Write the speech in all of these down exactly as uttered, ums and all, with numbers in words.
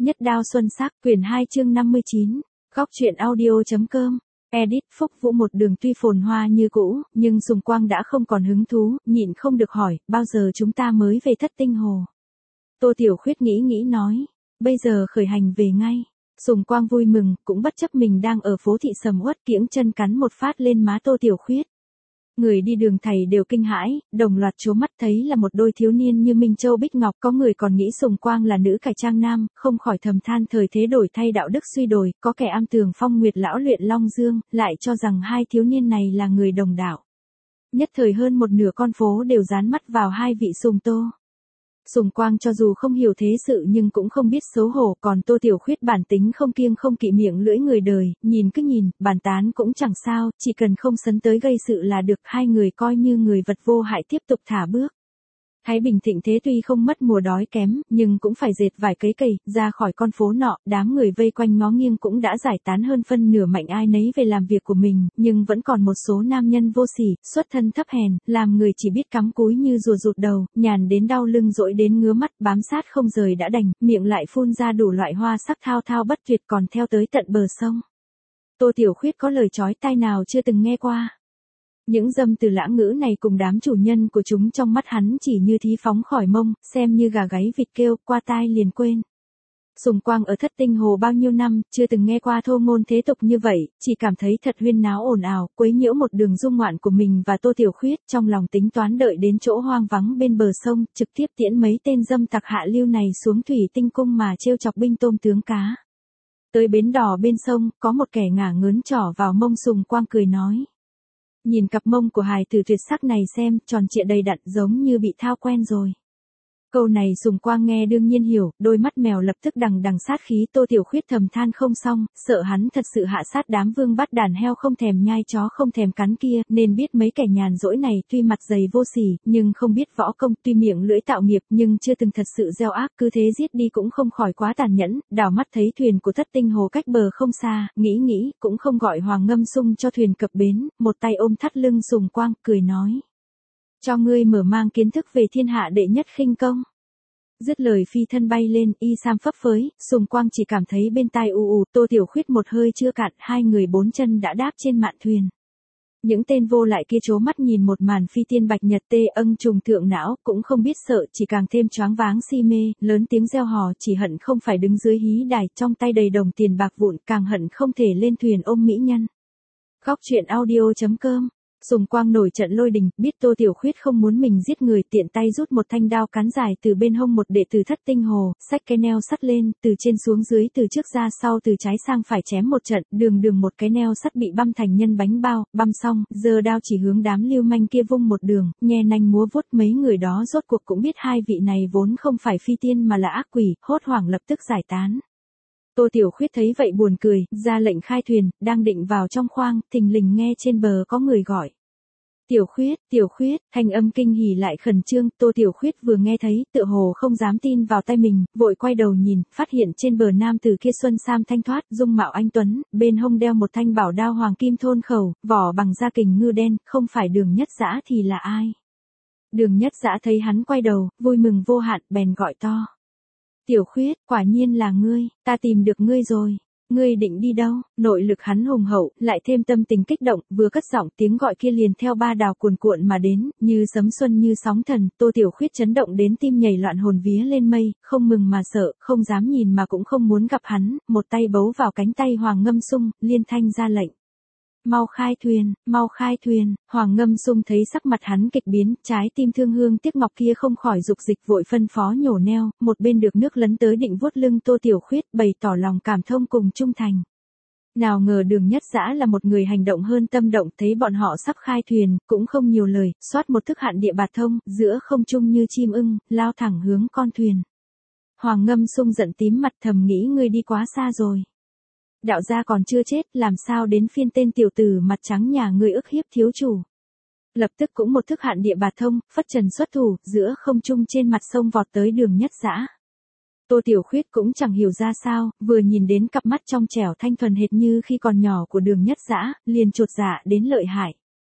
Nhất đao xuân sắc, quyển hai chương năm mươi chín, góc truyện audio.com, edit Phúc Vũ một đường tuy phồn hoa như cũ, nhưng Sùng Quang đã không còn hứng thú, nhịn không được hỏi, bao giờ chúng ta mới về Thất Tinh Hồ. Tô Tiểu Khuyết nghĩ nghĩ nói, bây giờ khởi hành về ngay. Sùng Quang vui mừng, cũng bất chấp mình đang ở phố thị sầm uất, kiễng chân cắn một phát lên má Tô Tiểu Khuyết. Người đi đường thầy đều kinh hãi, đồng loạt trố mắt thấy là một đôi thiếu niên như Minh Châu Bích Ngọc, có người còn nghĩ Sùng Quang là nữ cải trang nam, không khỏi thầm than thời thế đổi thay đạo đức suy đồi, có kẻ am tường phong nguyệt lão luyện long dương, lại cho rằng hai thiếu niên này là người đồng đạo. Nhất thời hơn một nửa con phố đều dán mắt vào hai vị Sùng Tô. Sùng Quang cho dù không hiểu thế sự nhưng cũng không biết xấu hổ, còn Tô Tiểu Khuyết bản tính không kiêng không kỵ miệng lưỡi người đời, nhìn cứ nhìn, bàn tán cũng chẳng sao, chỉ cần không sấn tới gây sự là được, hai người coi như người vật vô hại tiếp tục thả bước. Thái Bình thịnh thế tuy không mất mùa đói kém, nhưng cũng phải dệt vài cấy cày, ra khỏi con phố nọ, đám người vây quanh ngó nghiêng cũng đã giải tán hơn phân nửa mạnh ai nấy về làm việc của mình, nhưng vẫn còn một số nam nhân vô sỉ, xuất thân thấp hèn, làm người chỉ biết cắm cúi như rùa rụt đầu, nhàn đến đau lưng dỗi đến ngứa mắt, bám sát không rời đã đành, miệng lại phun ra đủ loại hoa sắc thao thao bất tuyệt, còn theo tới tận bờ sông. Tô Tiểu Khuyết có lời chói tai nào chưa từng nghe qua. Những dâm từ lãng ngữ này cùng đám chủ nhân của chúng trong mắt hắn chỉ như thí phóng khỏi mông, xem như gà gáy vịt kêu, qua tai liền quên. Sùng Quang ở Thất Tinh Hồ bao nhiêu năm, chưa từng nghe qua thô ngôn thế tục như vậy, chỉ cảm thấy thật huyên náo ồn ào, quấy nhiễu một đường dung ngoạn của mình và Tô Tiểu Khuyết, trong lòng tính toán đợi đến chỗ hoang vắng bên bờ sông, trực tiếp tiễn mấy tên dâm tặc hạ lưu này xuống thủy tinh cung mà trêu chọc binh tôm tướng cá. Tới bến đò bên sông, có một kẻ ngả ngớn trỏ vào mông Sùng Quang cười nói. Nhìn cặp mông của hài tử tuyệt sắc này xem, tròn trịa đầy đặn giống như bị thao quen rồi. Câu này Sùng Quang nghe đương nhiên hiểu, đôi mắt mèo lập tức đằng đằng sát khí. Tô Tiểu Khuyết thầm than không xong, sợ hắn thật sự hạ sát đám vương bắt đàn heo không thèm nhai chó không thèm cắn kia, nên biết mấy kẻ nhàn rỗi này tuy mặt dày vô sỉ, nhưng không biết võ công, tuy miệng lưỡi tạo nghiệp nhưng chưa từng thật sự gieo ác, cứ thế giết đi cũng không khỏi quá tàn nhẫn. Đảo mắt thấy thuyền của Thất Tinh Hồ cách bờ không xa, nghĩ nghĩ, cũng không gọi Hoàng Ngâm Sung cho thuyền cập bến, một tay ôm thắt lưng Sùng Quang, cười nói. Cho ngươi mở mang kiến thức về thiên hạ đệ nhất khinh công. Dứt lời phi thân bay lên, y sam phấp phới, Sùng Quang chỉ cảm thấy bên tai u u, Tô Tiểu Khuyết một hơi chưa cạn, hai người bốn chân đã đáp trên mạn thuyền. Những tên vô lại kia trố mắt nhìn một màn phi tiên bạch nhật tê âng trùng thượng não, cũng không biết sợ, chỉ càng thêm choáng váng si mê, lớn tiếng reo hò, chỉ hận không phải đứng dưới hí đài, trong tay đầy đồng tiền bạc vụn, càng hận không thể lên thuyền ôm mỹ nhân. Góc truyện audio.com. Sùng Quang nổi trận lôi đình, biết Tô Tiểu Khuyết không muốn mình giết người, tiện tay rút một thanh đao cán dài từ bên hông một đệ tử Thất Tinh Hồ, xách cái neo sắt lên, từ trên xuống dưới, từ trước ra sau, từ trái sang phải chém một trận, đường đường một cái neo sắt bị băm thành nhân bánh bao, băm xong, giơ đao chỉ hướng đám lưu manh kia vung một đường, nhe nanh múa vuốt. Mấy người đó rốt cuộc cũng biết hai vị này vốn không phải phi tiên mà là ác quỷ, hốt hoảng lập tức giải tán. Tô Tiểu Khuyết thấy vậy buồn cười, ra lệnh khai thuyền, đang định vào trong khoang, thình lình nghe trên bờ có người gọi. Tiểu Khuyết, Tiểu Khuyết, thanh âm kinh hỉ lại khẩn trương, Tô Tiểu Khuyết vừa nghe thấy, tựa hồ không dám tin vào tay mình, vội quay đầu nhìn, phát hiện trên bờ nam tử kia xuân sam thanh thoát, dung mạo anh tuấn, bên hông đeo một thanh bảo đao hoàng kim thôn khẩu, vỏ bằng da kình ngư đen, không phải Đường Nhất Dã thì là ai? Đường Nhất Dã thấy hắn quay đầu, vui mừng vô hạn, bèn gọi to. Tiểu Khuyết, quả nhiên là ngươi, ta tìm được ngươi rồi. Ngươi định đi đâu? Nội lực hắn hùng hậu, lại thêm tâm tình kích động, vừa cất giọng tiếng gọi kia liền theo ba đào cuồn cuộn mà đến, như sấm xuân như sóng thần. Tô Tiểu Khuyết chấn động đến tim nhảy loạn hồn vía lên mây, không mừng mà sợ, không dám nhìn mà cũng không muốn gặp hắn, một tay bấu vào cánh tay Hoàng Ngâm Sung, liên thanh ra lệnh. Mau khai thuyền, mau khai thuyền. Hoàng Ngâm Sung thấy sắc mặt hắn kịch biến, trái tim thương hương tiếc ngọc kia không khỏi dục dịch, vội phân phó nhổ neo, một bên được nước lấn tới định vuốt lưng Tô Tiểu Khuyết, bày tỏ lòng cảm thông cùng trung thành. Nào ngờ Đường Nhất Dã là một người hành động hơn tâm động, thấy bọn họ sắp khai thuyền, cũng không nhiều lời, xoát một thức hạn địa bạt thông, giữa không trung như chim ưng, lao thẳng hướng con thuyền. Hoàng Ngâm Sung giận tím mặt, thầm nghĩ ngươi đi quá xa rồi. Đạo gia còn chưa chết, làm sao đến phiên tên tiểu tử mặt trắng nhà ngươi ức hiếp thiếu chủ. Lập tức cũng một thức hạn địa bạt thông, phất trần xuất thủ, giữa không trung trên mặt sông vọt tới Đường Nhất Dã. Tô Tiểu Khuyết cũng chẳng hiểu ra sao, vừa nhìn đến cặp mắt trong trẻo thanh thuần hệt như khi còn nhỏ của Đường Nhất Dã, liền chột dạ đến lợi hại.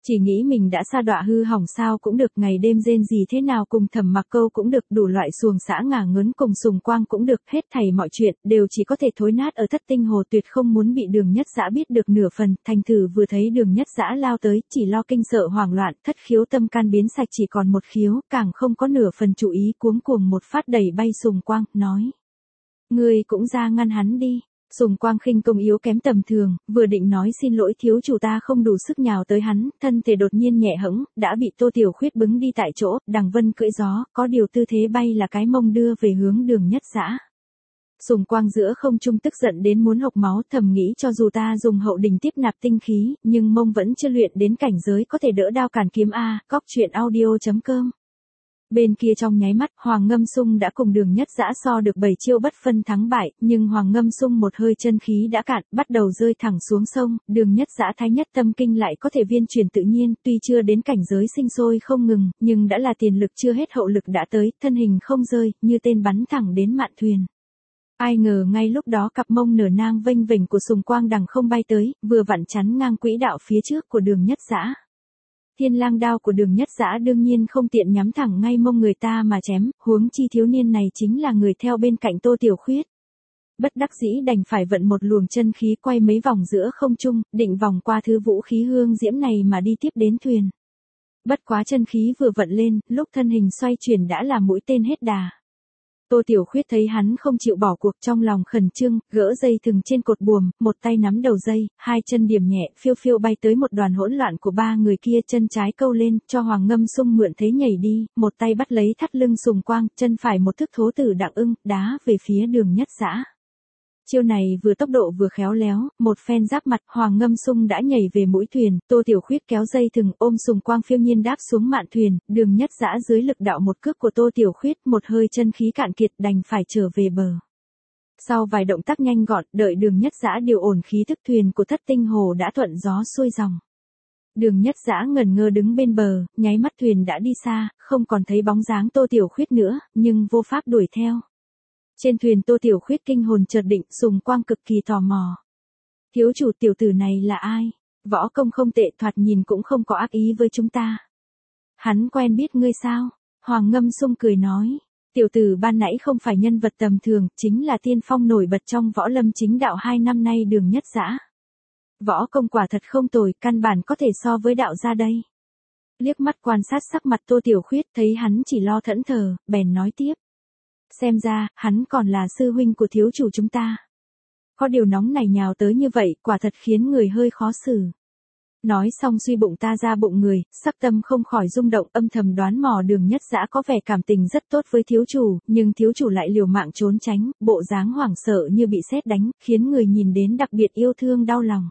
Chỉ nghĩ mình đã sa đọa hư hỏng sao cũng được, ngày đêm rên gì thế nào cùng Thẩm Mặc Câu cũng được, đủ loại xuồng xã ngả ngớn cùng Sùng Quang cũng được, hết thảy mọi chuyện đều chỉ có thể thối nát ở Thất Tinh Hồ, tuyệt không muốn bị Đường Nhất Dã biết được nửa phần. Thành Thử vừa thấy Đường Nhất Dã lao tới, chỉ lo kinh sợ hoảng loạn, thất khiếu tâm can biến sạch chỉ còn một khiếu, càng không có nửa phần chú ý, cuống cuồng một phát đẩy bay Sùng Quang, nói: "Ngươi cũng ra ngăn hắn đi." Sùng Quang khinh công yếu kém tầm thường, vừa định nói xin lỗi thiếu chủ ta không đủ sức nhào tới hắn, thân thể đột nhiên nhẹ hẫng, đã bị Tô Tiểu Khuyết bứng đi tại chỗ, đằng vân cưỡi gió, có điều tư thế bay là cái mông đưa về hướng Đường Nhất Dã. Sùng Quang giữa không trung tức giận đến muốn hộc máu, thầm nghĩ cho dù ta dùng hậu đình tiếp nạp tinh khí, nhưng mông vẫn chưa luyện đến cảnh giới có thể đỡ đao cản kiếm a. Cóc truyện audio chấm com. Bên kia trong nháy mắt, Hoàng Ngâm Sung đã cùng Đường Nhất Dã so được bảy chiêu bất phân thắng bại, nhưng Hoàng Ngâm Sung một hơi chân khí đã cạn, bắt đầu rơi thẳng xuống sông, Đường Nhất Dã thái nhất tâm kinh lại có thể viên chuyển tự nhiên, tuy chưa đến cảnh giới sinh sôi không ngừng, nhưng đã là tiền lực chưa hết hậu lực đã tới, thân hình không rơi, như tên bắn thẳng đến mạn thuyền. Ai ngờ ngay lúc đó cặp mông nở nang vênh vểnh của Sùng Quang đằng không bay tới, vừa vặn chắn ngang quỹ đạo phía trước của Đường Nhất Dã. Thiên lang đao của Đường Nhất Dã đương nhiên không tiện nhắm thẳng ngay mông người ta mà chém, huống chi thiếu niên này chính là người theo bên cạnh Tô Tiểu Khuyết. Bất đắc dĩ đành phải vận một luồng chân khí quay mấy vòng giữa không trung, định vòng qua thứ vũ khí hương diễm này mà đi tiếp đến thuyền. Bất quá chân khí vừa vận lên, lúc thân hình xoay chuyển đã là mũi tên hết đà. Tô Tiểu Khuyết thấy hắn không chịu bỏ cuộc, trong lòng khẩn trương, gỡ dây thừng trên cột buồm, một tay nắm đầu dây, hai chân điểm nhẹ, phiêu phiêu bay tới một đoàn hỗn loạn của ba người kia, chân trái câu lên, cho Hoàng Ngâm Sung mượn thế nhảy đi, một tay bắt lấy thắt lưng Sùng Quang, chân phải một thức thố tử đặng ưng, đá về phía Đường Nhất Dã. Chiêu này vừa tốc độ vừa khéo léo, một phen giáp mặt, Hoàng Ngâm Sung đã nhảy về mũi thuyền, Tô Tiểu Khuyết kéo dây thừng ôm Sùng Quang phiêu nhiên đáp xuống mạn thuyền, Đường Nhất Dã dưới lực đạo một cước của Tô Tiểu Khuyết, một hơi chân khí cạn kiệt đành phải trở về bờ. Sau vài động tác nhanh gọn, đợi Đường Nhất Dã điều ổn khí thức, thuyền của Thất Tinh Hồ đã thuận gió xuôi dòng. Đường Nhất Dã ngẩn ngơ đứng bên bờ, nháy mắt thuyền đã đi xa, không còn thấy bóng dáng Tô Tiểu Khuyết nữa, nhưng vô pháp đuổi theo. Trên thuyền Tô Tiểu Khuyết kinh hồn chợt định, Sùng Quang cực kỳ tò mò. Thiếu chủ, tiểu tử này là ai? Võ công không tệ, thoạt nhìn cũng không có ác ý với chúng ta. Hắn quen biết ngươi sao? Hoàng Ngâm Sung cười nói. Tiểu tử ban nãy không phải nhân vật tầm thường, chính là tiên phong nổi bật trong võ lâm chính đạo hai năm nay Đường Nhất Dã. Võ công quả thật không tồi, căn bản có thể so với đạo gia đây. Liếc mắt quan sát sắc mặt Tô Tiểu Khuyết, thấy hắn chỉ lo thẫn thờ, bèn nói tiếp. Xem ra, hắn còn là sư huynh của thiếu chủ chúng ta. Có điều nóng này nhào tới như vậy, quả thật khiến người hơi khó xử. Nói xong suy bụng ta ra bụng người, sắc tâm không khỏi rung động, âm thầm đoán mò Đường Nhất Dã có vẻ cảm tình rất tốt với thiếu chủ, nhưng thiếu chủ lại liều mạng trốn tránh, bộ dáng hoảng sợ như bị sét đánh, khiến người nhìn đến đặc biệt yêu thương đau lòng.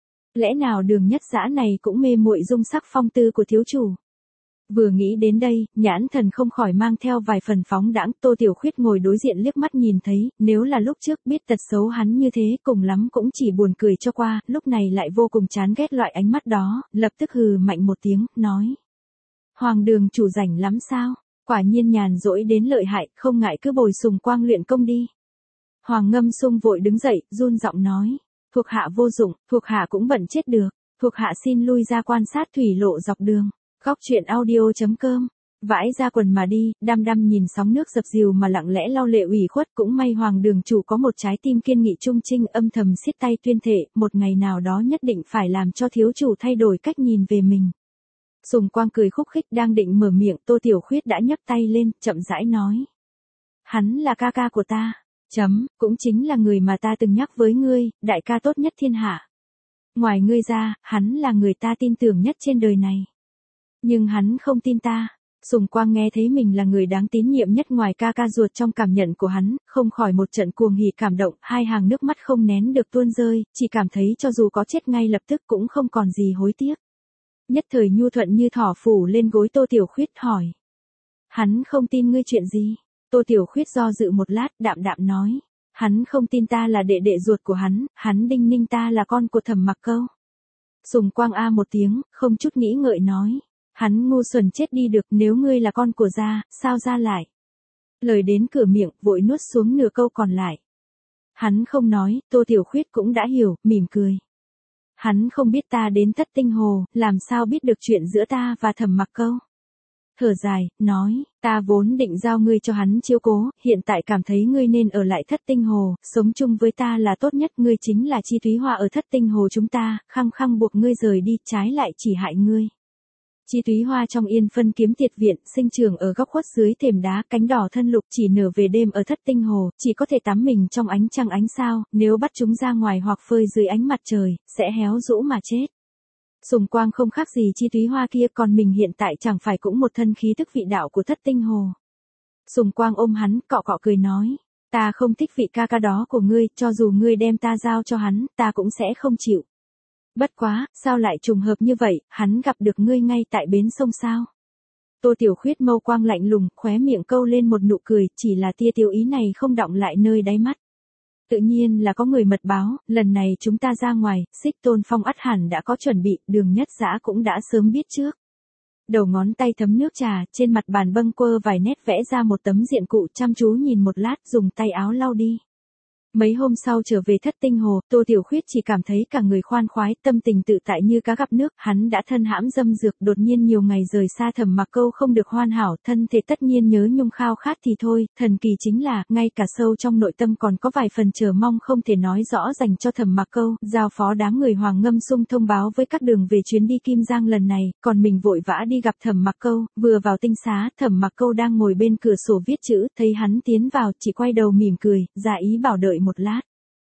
Lẽ nào Đường Nhất Dã này cũng mê muội dung sắc phong tư của thiếu chủ? Vừa nghĩ đến đây, nhãn thần không khỏi mang theo vài phần phóng đãng. Tô Tiểu Khuyết ngồi đối diện liếc mắt nhìn thấy, nếu là lúc trước biết tật xấu hắn như thế, cùng lắm cũng chỉ buồn cười cho qua, lúc này lại vô cùng chán ghét loại ánh mắt đó, lập tức hừ mạnh một tiếng, nói. Hoàng đường chủ rảnh lắm sao? Quả nhiên nhàn rỗi đến lợi hại, không ngại cứ bồi Sùng Quang luyện công đi. Hoàng Ngâm Sung vội đứng dậy, run giọng nói. Thuộc hạ vô dụng, thuộc hạ cũng bận chết được, thuộc hạ xin lui ra quan sát thủy lộ dọc đường. Cóc truyện audio chấm com. Vãi ra quần mà đi, đăm đăm nhìn sóng nước dập dìu mà lặng lẽ lau lệ ủy khuất, cũng may Hoàng đường chủ có một trái tim kiên nghị trung trinh, âm thầm siết tay tuyên thệ, một ngày nào đó nhất định phải làm cho thiếu chủ thay đổi cách nhìn về mình. Sùng Quang cười khúc khích đang định mở miệng, Tô Tiểu Khuyết đã nhấc tay lên, chậm rãi nói. Hắn là ca ca của ta, chấm, cũng chính là người mà ta từng nhắc với ngươi, đại ca tốt nhất thiên hạ. Ngoài ngươi ra, hắn là người ta tin tưởng nhất trên đời này. Nhưng hắn không tin ta. Sùng Quang nghe thấy mình là người đáng tín nhiệm nhất ngoài ca ca ruột trong cảm nhận của hắn, không khỏi một trận cuồng hỉ cảm động, hai hàng nước mắt không nén được tuôn rơi, chỉ cảm thấy cho dù có chết ngay lập tức cũng không còn gì hối tiếc. Nhất thời nhu thuận như thỏ phủ lên gối Tô Tiểu Khuyết hỏi. Hắn không tin ngươi chuyện gì? Tô Tiểu Khuyết do dự một lát, đạm đạm nói. Hắn không tin ta là đệ đệ ruột của hắn, hắn đinh ninh ta là con của Thẩm Mặc Câu. Sùng Quang a một tiếng, không chút nghĩ ngợi nói. Hắn ngu xuẩn chết đi được, nếu ngươi là con của gia, sao gia lại? Lời đến cửa miệng, vội nuốt xuống nửa câu còn lại. Hắn không nói, Tô Tiểu Khuyết cũng đã hiểu, mỉm cười. hắn không biết ta đến Thất Tinh Hồ, làm sao biết được chuyện giữa ta và Thẩm Mặc Câu. Thở dài, nói, ta vốn định giao ngươi cho hắn chiếu cố, hiện tại cảm thấy ngươi nên ở lại Thất Tinh Hồ, sống chung với ta là tốt nhất, ngươi chính là Chi Thúy Hoa ở Thất Tinh Hồ chúng ta, khăng khăng buộc ngươi rời đi, trái lại chỉ hại ngươi. Chi Thúy Hoa trong Yên Phân Kiếm Tiệt Viện, sinh trưởng ở góc khuất dưới thềm đá, cánh đỏ thân lục, chỉ nở về đêm ở Thất Tinh Hồ, chỉ có thể tắm mình trong ánh trăng ánh sao, nếu bắt chúng ra ngoài hoặc phơi dưới ánh mặt trời, sẽ héo rũ mà chết. Sùng Quang không khác gì Chi Thúy Hoa kia, còn mình hiện tại chẳng phải cũng một thân khí tức vị đạo của Thất Tinh Hồ. Sùng Quang ôm hắn, cọ cọ cười nói, ta không thích vị ca ca đó của ngươi, cho dù ngươi đem ta giao cho hắn, ta cũng sẽ không chịu. Bất quá, sao lại trùng hợp như vậy, hắn gặp được ngươi ngay tại bến sông sao? Tô Tiểu Khuyết mâu quang lạnh lùng, khóe miệng câu lên một nụ cười, chỉ là tia tiêu ý này không đọng lại nơi đáy mắt. Tự nhiên là có người mật báo, lần này chúng ta ra ngoài, Xích Tôn Phong ắt hẳn đã có chuẩn bị, Đường Nhất Dã cũng đã sớm biết trước. Đầu ngón tay thấm nước trà, trên mặt bàn bâng quơ vài nét vẽ ra một tấm diện cụ, chăm chú nhìn một lát, dùng tay áo lau đi. Mấy hôm sau trở về Thất Tinh Hồ, Tô Tiểu Khuyết chỉ cảm thấy cả người khoan khoái, tâm tình tự tại như cá gặp nước, hắn đã thân hãm dâm dược, đột nhiên nhiều ngày rời xa Thẩm Mặc Câu không được hoàn hảo, thân thể tất nhiên nhớ nhung khao khát thì thôi, thần kỳ chính là, ngay cả sâu trong nội tâm còn có vài phần chờ mong không thể nói rõ dành cho Thẩm Mặc Câu, giao phó đám người Hoàng Ngâm Sung thông báo với các đường về chuyến đi Kim Giang lần này, còn mình vội vã đi gặp Thẩm Mặc Câu, vừa vào tinh xá, Thẩm Mặc Câu đang ngồi bên cửa sổ viết chữ, thấy hắn tiến vào, chỉ quay đầu mỉm cười, giả ý bảo đợi một lát.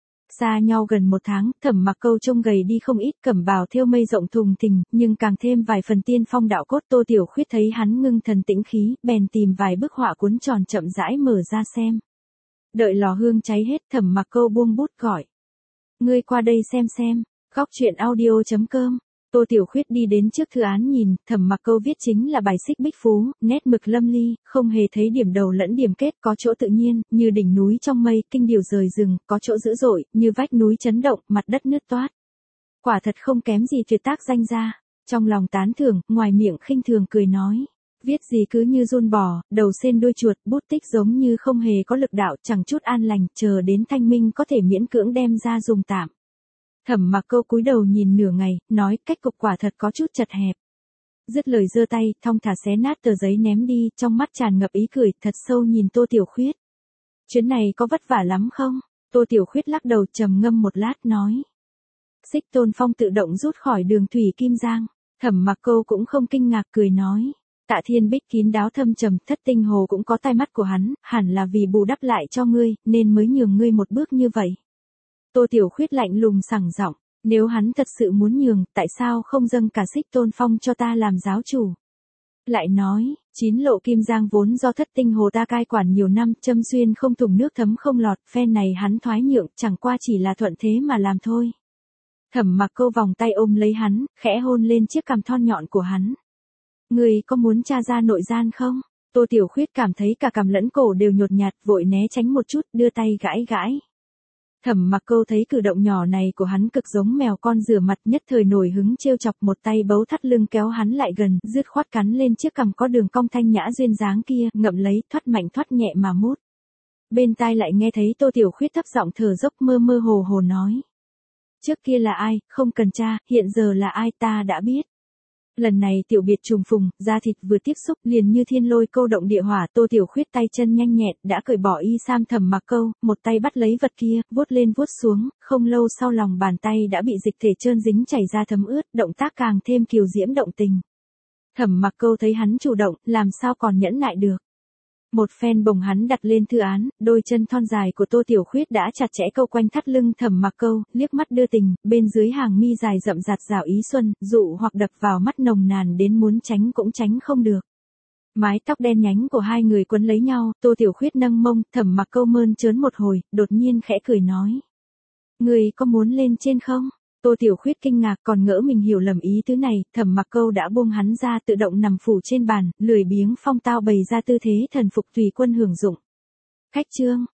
Xa nhau gần một tháng, Thẩm Mặc Câu trông gầy đi không ít, cẩm bào thêu mây rộng thùng thình, nhưng càng thêm vài phần tiên phong đạo cốt. Tô Tiểu Khuyết thấy hắn ngưng thần tĩnh khí, bèn tìm vài bức họa cuốn tròn chậm rãi mở ra xem. Đợi lò hương cháy hết, Thẩm Mặc Câu buông bút gọi. Ngươi qua đây xem xem, góc truyện audio chấm com. Tô Tiểu Khuyết đi đến trước thư án nhìn, Thẩm Mặc Câu viết chính là bài xích bích phú, nét mực lâm ly, không hề thấy điểm đầu lẫn điểm kết, có chỗ tự nhiên, như đỉnh núi trong mây, kinh điểu rời rừng, có chỗ dữ dội, như vách núi chấn động, mặt đất nứt toát. Quả thật không kém gì tuyệt tác danh gia. Trong lòng tán thưởng, ngoài miệng khinh thường cười nói, viết gì cứ như giun bò, đầu sên đuôi chuột, bút tích giống như không hề có lực đạo, chẳng chút an lành, chờ đến thanh minh có thể miễn cưỡng đem ra dùng tạm. Thẩm Mặc Câu cúi đầu nhìn nửa ngày, nói, cách cục quả thật có chút chật hẹp. Dứt lời giơ tay, thong thả xé nát tờ giấy ném đi, trong mắt tràn ngập ý cười, thật sâu nhìn Tô Tiểu Khuyết. Chuyến này có vất vả lắm không? Tô Tiểu Khuyết lắc đầu, trầm ngâm một lát nói. Xích Tôn Phong tự động rút khỏi đường thủy Kim Giang. Thẩm Mặc Câu cũng không kinh ngạc, cười nói. Tạ Thiên Bích kín đáo thâm trầm, Thất Tinh Hồ cũng có tai mắt của hắn, hẳn là vì bù đắp lại cho ngươi, nên mới nhường ngươi một bước như vậy. Tô Tiểu Khuyết lạnh lùng sẳng giọng, nếu hắn thật sự muốn nhường, tại sao không dâng cả Xích Tôn Phong cho ta làm giáo chủ? Lại nói, chín lộ Kim Giang vốn do Thất Tinh Hồ ta cai quản nhiều năm, châm xuyên không thủng nước thấm không lọt, phen này hắn thoái nhượng, chẳng qua chỉ là thuận thế mà làm thôi. Thẩm Mặc Câu vòng tay ôm lấy hắn, khẽ hôn lên chiếc cằm thon nhọn của hắn. Ngươi có muốn tra ra nội gian không? Tô Tiểu Khuyết cảm thấy cả cằm lẫn cổ đều nhột nhạt, vội né tránh một chút, đưa tay gãi gãi. Thẩm Mặc Câu thấy cử động nhỏ này của hắn cực giống mèo con rửa mặt, nhất thời nổi hứng trêu chọc, một tay bấu thắt lưng kéo hắn lại gần, dứt khoát cắn lên chiếc cằm có đường cong thanh nhã duyên dáng kia, ngậm lấy, thoát mạnh thoát nhẹ mà mút. Bên tai lại nghe thấy Tô Tiểu Khuyết thấp giọng thở dốc, mơ mơ hồ hồ nói. Trước kia là ai, không cần tra, hiện giờ là ai ta đã biết. Lần này tiểu biệt trùng phùng, da thịt vừa tiếp xúc liền như thiên lôi câu động địa hỏa. Tô Tiểu Khuyết tay chân nhanh nhẹn, đã cởi bỏ y sam Thẩm Mặc Câu, một tay bắt lấy vật kia, vuốt lên vuốt xuống, không lâu sau lòng bàn tay đã bị dịch thể trơn dính chảy ra thấm ướt, động tác càng thêm kiều diễm động tình. Thẩm Mặc Câu thấy hắn chủ động, làm sao còn nhẫn nại được. Một phen bồng hắn đặt lên thư án, đôi chân thon dài của Tô Tiểu Khuyết đã chặt chẽ câu quanh thắt lưng Thẩm Mặc Câu, liếc mắt đưa tình, bên dưới hàng mi dài rậm rạp rào ý xuân, dụ hoặc đập vào mắt nồng nàn đến muốn tránh cũng tránh không được. Mái tóc đen nhánh của hai người quấn lấy nhau, Tô Tiểu Khuyết nâng mông, Thẩm Mặc Câu mơn trớn một hồi, đột nhiên khẽ cười nói. Người có muốn lên trên không? Tô Tiểu Khuyết kinh ngạc, còn ngỡ mình hiểu lầm ý tứ này, Thẩm Mặc Câu đã buông hắn ra, tự động nằm phủ trên bàn, lười biếng phong tao bày ra tư thế thần phục tùy quân hưởng dụng. Khách trương,